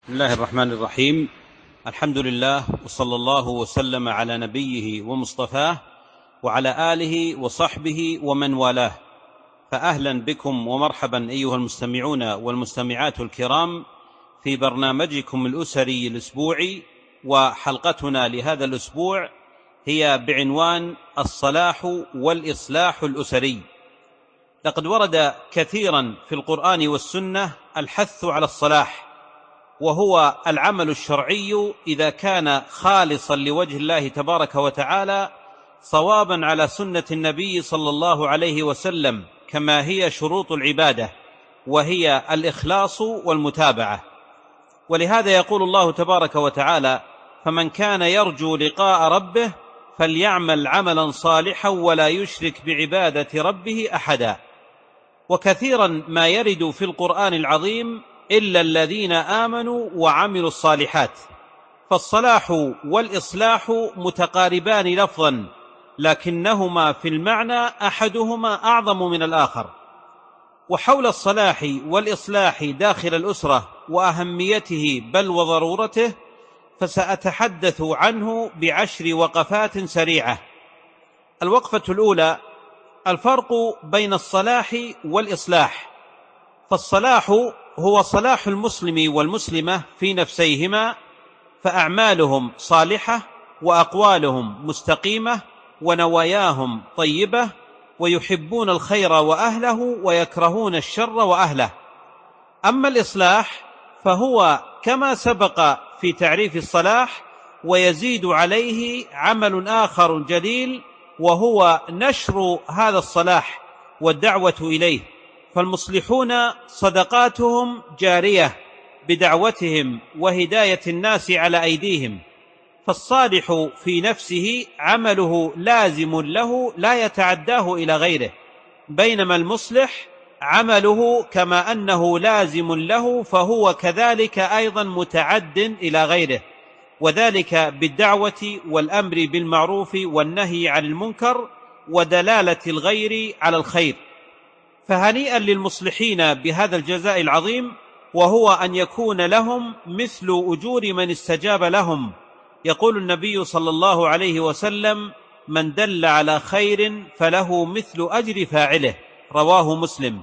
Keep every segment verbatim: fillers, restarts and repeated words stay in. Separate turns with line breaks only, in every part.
بسم الله الرحمن الرحيم. الحمد لله، وصلى الله وسلم على نبيه ومصطفاه وعلى آله وصحبه ومن والاه. فأهلا بكم ومرحبا أيها المستمعون والمستمعات الكرام في برنامجكم الأسري الأسبوعي، وحلقتنا لهذا الأسبوع هي بعنوان الصلاح والإصلاح الأسري. لقد ورد كثيرا في القرآن والسنة الحث على الصلاح، وهو العمل الشرعي إذا كان خالصا لوجه الله تبارك وتعالى، صوابا على سنة النبي صلى الله عليه وسلم، كما هي شروط العبادة، وهي الإخلاص والمتابعة. ولهذا يقول الله تبارك وتعالى: فمن كان يرجو لقاء ربه فليعمل عملا صالحا ولا يشرك بعبادة ربه أحدا. وكثيرا ما يرد في القرآن العظيم إلا الذين آمنوا وعملوا الصالحات. فالصلاح والإصلاح متقاربان لفظا، لكنهما في المعنى أحدهما أعظم من الآخر. وحول الصلاح والإصلاح داخل الأسرة وأهميته بل وضرورته فسأتحدث عنه بعشر وقفات سريعة. الوقفة الأولى: الفرق بين الصلاح والإصلاح. فالصلاح هو صلاح المسلم والمسلمة في نفسيهما، فأعمالهم صالحة وأقوالهم مستقيمة ونواياهم طيبة، ويحبون الخير وأهله ويكرهون الشر وأهله. أما الإصلاح فهو كما سبق في تعريف الصلاح، ويزيد عليه عمل آخر جليل، وهو نشر هذا الصلاح والدعوة إليه. فالمصلحون صدقاتهم جارية بدعوتهم وهداية الناس على أيديهم. فالصالح في نفسه عمله لازم له لا يتعداه إلى غيره، بينما المصلح عمله كما أنه لازم له فهو كذلك أيضا متعد إلى غيره، وذلك بالدعوة والأمر بالمعروف والنهي عن المنكر ودلالة الغير على الخير. فهنيئا للمصلحين بهذا الجزاء العظيم، وهو أن يكون لهم مثل أجور من استجاب لهم. يقول النبي صلى الله عليه وسلم: من دل على خير فله مثل أجر فاعله، رواه مسلم.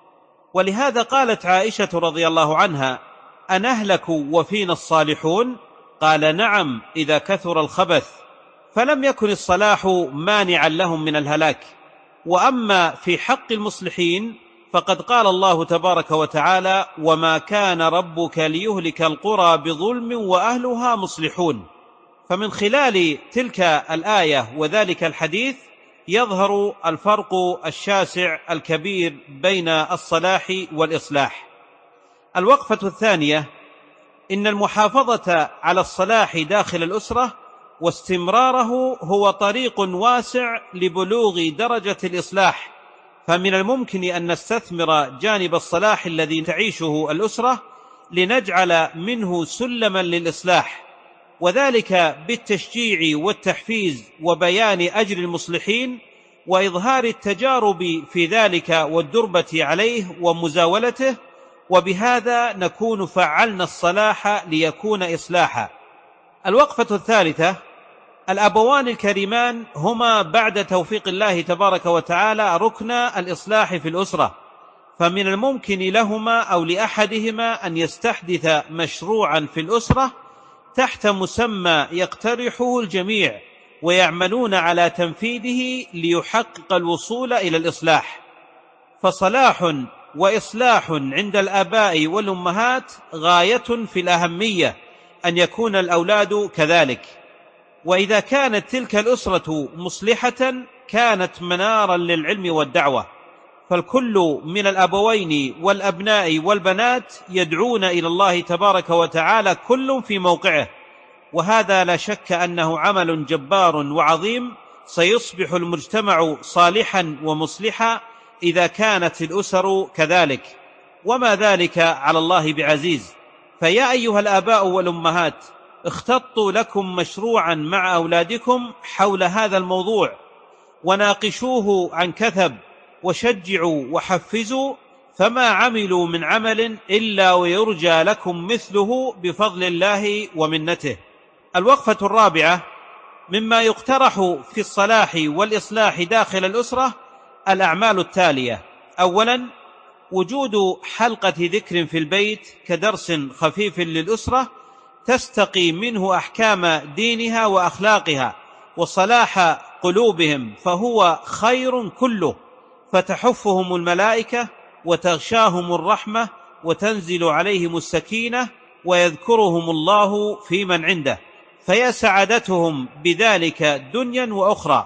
ولهذا قالت عائشة رضي الله عنها: أنهلك وفينا الصالحون؟ قال: نعم، إذا كثر الخبث. فلم يكن الصلاح مانعا لهم من الهلاك. وأما في حق المصلحين فقد قال الله تبارك وتعالى: وما كان ربك ليهلك القرى بظلم وأهلها مصلحون. فمن خلال تلك الآية وذلك الحديث يظهر الفرق الشاسع الكبير بين الصلاح والإصلاح. الوقفة الثانية: إن المحافظة على الصلاح داخل الأسرة واستمراره هو طريق واسع لبلوغ درجة الإصلاح. فمن الممكن أن نستثمر جانب الصلاح الذي تعيشه الأسرة لنجعل منه سلما للإصلاح، وذلك بالتشجيع والتحفيز وبيان أجر المصلحين وإظهار التجارب في ذلك والدربة عليه ومزاولته، وبهذا نكون فعلنا الصلاح ليكون إصلاحا. الوقفة الثالثة: الأبوان الكريمان هما بعد توفيق الله تبارك وتعالى ركن الإصلاح في الأسرة، فمن الممكن لهما أو لأحدهما أن يستحدث مشروعا في الأسرة تحت مسمى يقترحه الجميع ويعملون على تنفيذه ليحقق الوصول إلى الإصلاح. فصلاح وإصلاح عند الآباء والأمهات غاية في الأهمية أن يكون الأولاد كذلك. وإذا كانت تلك الأسرة مصلحة كانت منارا للعلم والدعوة. فالكل من الأبوين والأبناء والبنات يدعون إلى الله تبارك وتعالى كل في موقعه، وهذا لا شك أنه عمل جبار وعظيم سيصبح المجتمع صالحا ومصلحا إذا كانت الأسر كذلك، وما ذلك على الله بعزيز. فيا أيها الآباء والأمهات، اختطوا لكم مشروعا مع أولادكم حول هذا الموضوع، وناقشوه عن كثب، وشجعوا وحفزوا، فما عملوا من عمل إلا ويرجى لكم مثله بفضل الله ومنته. الوقفة الرابعة: مما يقترح في الصلاح والإصلاح داخل الأسرة الأعمال التالية: أولا، وجود حلقة ذكر في البيت كدرس خفيف للأسرة تستقي منه أحكام دينها وأخلاقها وصلاح قلوبهم، فهو خير كله، فتحفهم الملائكة وتغشاهم الرحمة وتنزل عليهم السكينة ويذكرهم الله في من عنده، فيا سعادتهم بذلك دنيا وأخرى.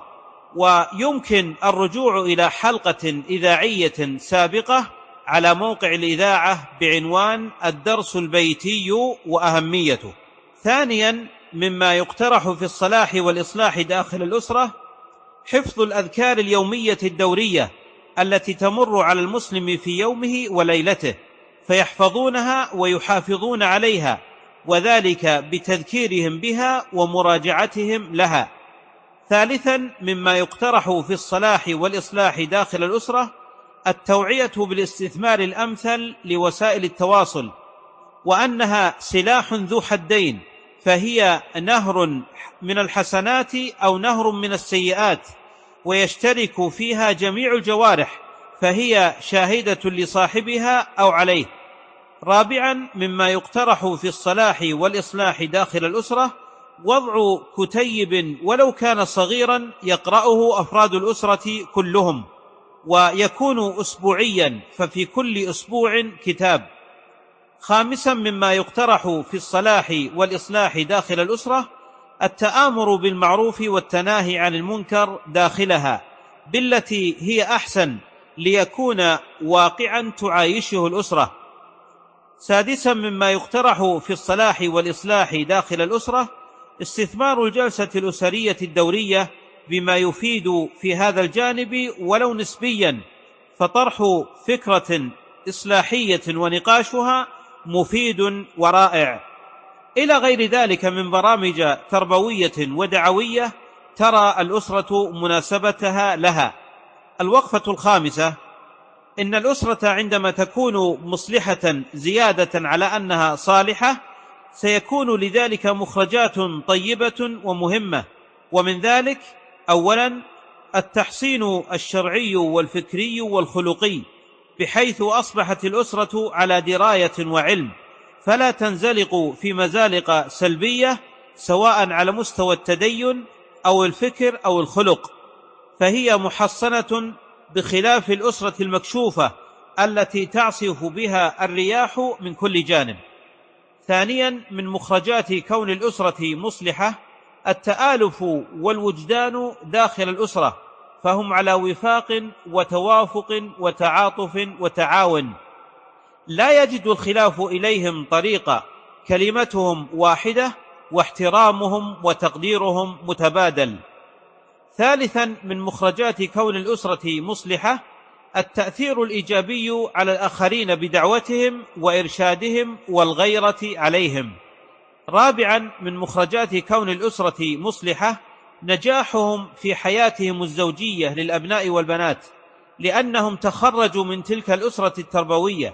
ويمكن الرجوع إلى حلقة إذاعية سابقة على موقع الإذاعة بعنوان الدرس البيتي وأهميته. ثانيا، مما يقترح في الصلاح والإصلاح داخل الأسرة حفظ الأذكار اليومية الدورية التي تمر على المسلم في يومه وليلته، فيحفظونها ويحافظون عليها، وذلك بتذكيرهم بها ومراجعتهم لها. ثالثا، مما يقترح في الصلاح والإصلاح داخل الأسرة التوعية بالاستثمار الأمثل لوسائل التواصل، وأنها سلاح ذو حدين، فهي نهر من الحسنات أو نهر من السيئات، ويشترك فيها جميع الجوارح، فهي شاهدة لصاحبها أو عليه. رابعا، مما يقترح في الصلاح والإصلاح داخل الأسرة وضع كتيب ولو كان صغيرا يقرأه أفراد الأسرة كلهم، ويكون أسبوعيا، ففي كل أسبوع كتاب. خامسا، مما يقترح في الصلاح والإصلاح داخل الأسرة التآمر بالمعروف والتناهي عن المنكر داخلها بالتي هي أحسن، ليكون واقعا تعايشه الأسرة. سادسا، مما يقترح في الصلاح والإصلاح داخل الأسرة استثمار الجلسة الأسرية الدورية بما يفيد في هذا الجانب ولو نسبيا، فطرح فكرة إصلاحية ونقاشها مفيد ورائع، إلى غير ذلك من برامج تربوية ودعوية ترى الأسرة مناسبتها لها. الوقفة الخامسة: إن الأسرة عندما تكون مصلحة زيادة على أنها صالحة سيكون لذلك مخرجات طيبة ومهمة، ومن ذلك: أولا، التحصين الشرعي والفكري والخلقي، بحيث أصبحت الأسرة على دراية وعلم، فلا تنزلق في مزالق سلبية سواء على مستوى التدين أو الفكر أو الخلق، فهي محصنة، بخلاف الأسرة المكشوفة التي تعصف بها الرياح من كل جانب. ثانيا، من مخرجات كون الأسرة مصلحة التآلف والوجدان داخل الأسرة، فهم على وفاق وتوافق وتعاطف وتعاون، لا يجد الخلاف إليهم طريقا، كلمتهم واحدة واحترامهم وتقديرهم متبادل. ثالثا، من مخرجات كون الأسرة مصلحة التأثير الإيجابي على الآخرين بدعوتهم وإرشادهم والغيرة عليهم. رابعا، من مخرجات كون الأسرة مصلحة نجاحهم في حياتهم الزوجية للأبناء والبنات، لأنهم تخرجوا من تلك الأسرة التربوية،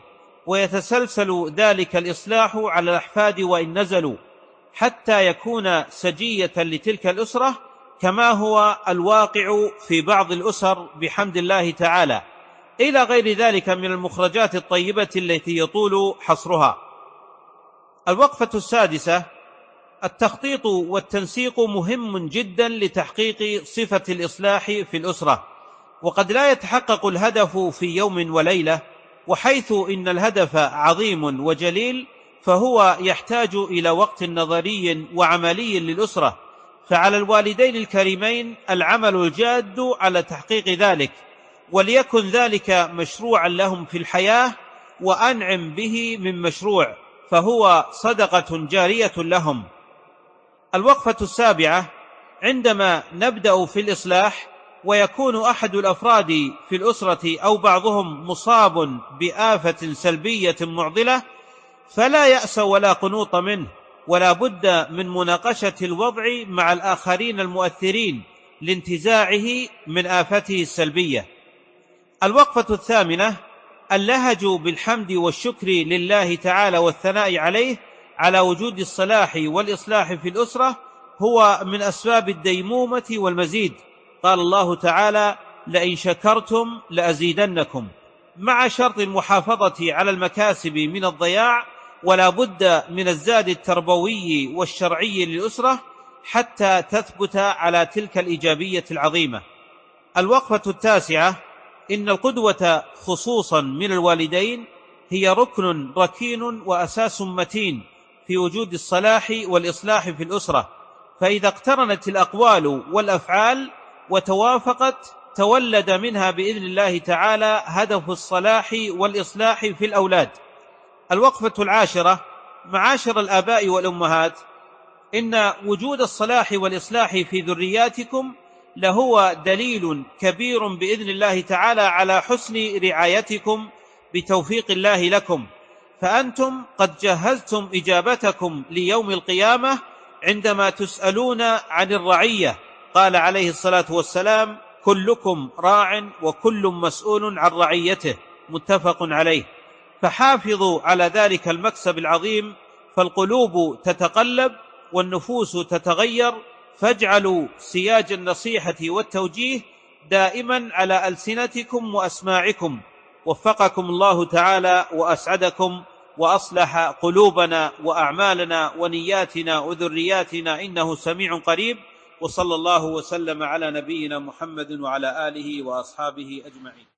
ويتسلسل ذلك الإصلاح على الأحفاد وإن نزلوا، حتى يكون سجية لتلك الأسرة، كما هو الواقع في بعض الأسر بحمد الله تعالى، إلى غير ذلك من المخرجات الطيبة التي يطول حصرها. الوقفة السادسة: التخطيط والتنسيق مهم جدا لتحقيق صفة الإصلاح في الأسرة، وقد لا يتحقق الهدف في يوم وليلة، وحيث إن الهدف عظيم وجليل فهو يحتاج إلى وقت نظري وعملي للأسرة، فعلى الوالدين الكريمين العمل الجاد على تحقيق ذلك، وليكن ذلك مشروعا لهم في الحياة وأنعم به من مشروع، فهو صدقة جارية لهم. الوقفة السابعة: عندما نبدأ في الإصلاح ويكون أحد الأفراد في الأسرة أو بعضهم مصاب بآفة سلبية معضلة، فلا يأس ولا قنوط منه، ولا بد من مناقشة الوضع مع الآخرين المؤثرين لانتزاعه من آفته السلبية. الوقفة الثامنة: اللهج بالحمد والشكر لله تعالى والثناء عليه على وجود الصلاح والإصلاح في الأسرة هو من أسباب الديمومة والمزيد. قال الله تعالى: لئن شكرتم لأزيدنكم، مع شرط المحافظة على المكاسب من الضياع، ولا بد من الزاد التربوي والشرعي للأسرة حتى تثبت على تلك الإيجابية العظيمة. الوقفة التاسعة: إن القدوة خصوصا من الوالدين هي ركن ركين وأساس متين في وجود الصلاح والإصلاح في الأسرة، فإذا اقترنت الأقوال والأفعال وتوافقت تولد منها بإذن الله تعالى هدف الصلاح والإصلاح في الأولاد. الوقفة العاشرة: معاشر الآباء والأمهات، إن وجود الصلاح والإصلاح في ذرياتكم لهو دليل كبير بإذن الله تعالى على حسن رعايتكم بتوفيق الله لكم، فأنتم قد جهزتم إجابتكم ليوم القيامة عندما تسألون عن الرعية. قال عليه الصلاة والسلام: كلكم راع وكل مسؤول عن رعيته، متفق عليه. فحافظوا على ذلك المكسب العظيم، فالقلوب تتقلب والنفوس تتغير، فاجعلوا سياج النصيحة والتوجيه دائما على ألسنتكم وأسماعكم. وفقكم الله تعالى وأسعدكم وأصلح قلوبنا وأعمالنا ونياتنا وذرياتنا، إنه سميع قريب. وصلى الله وسلم على نبينا محمد وعلى آله وأصحابه أجمعين.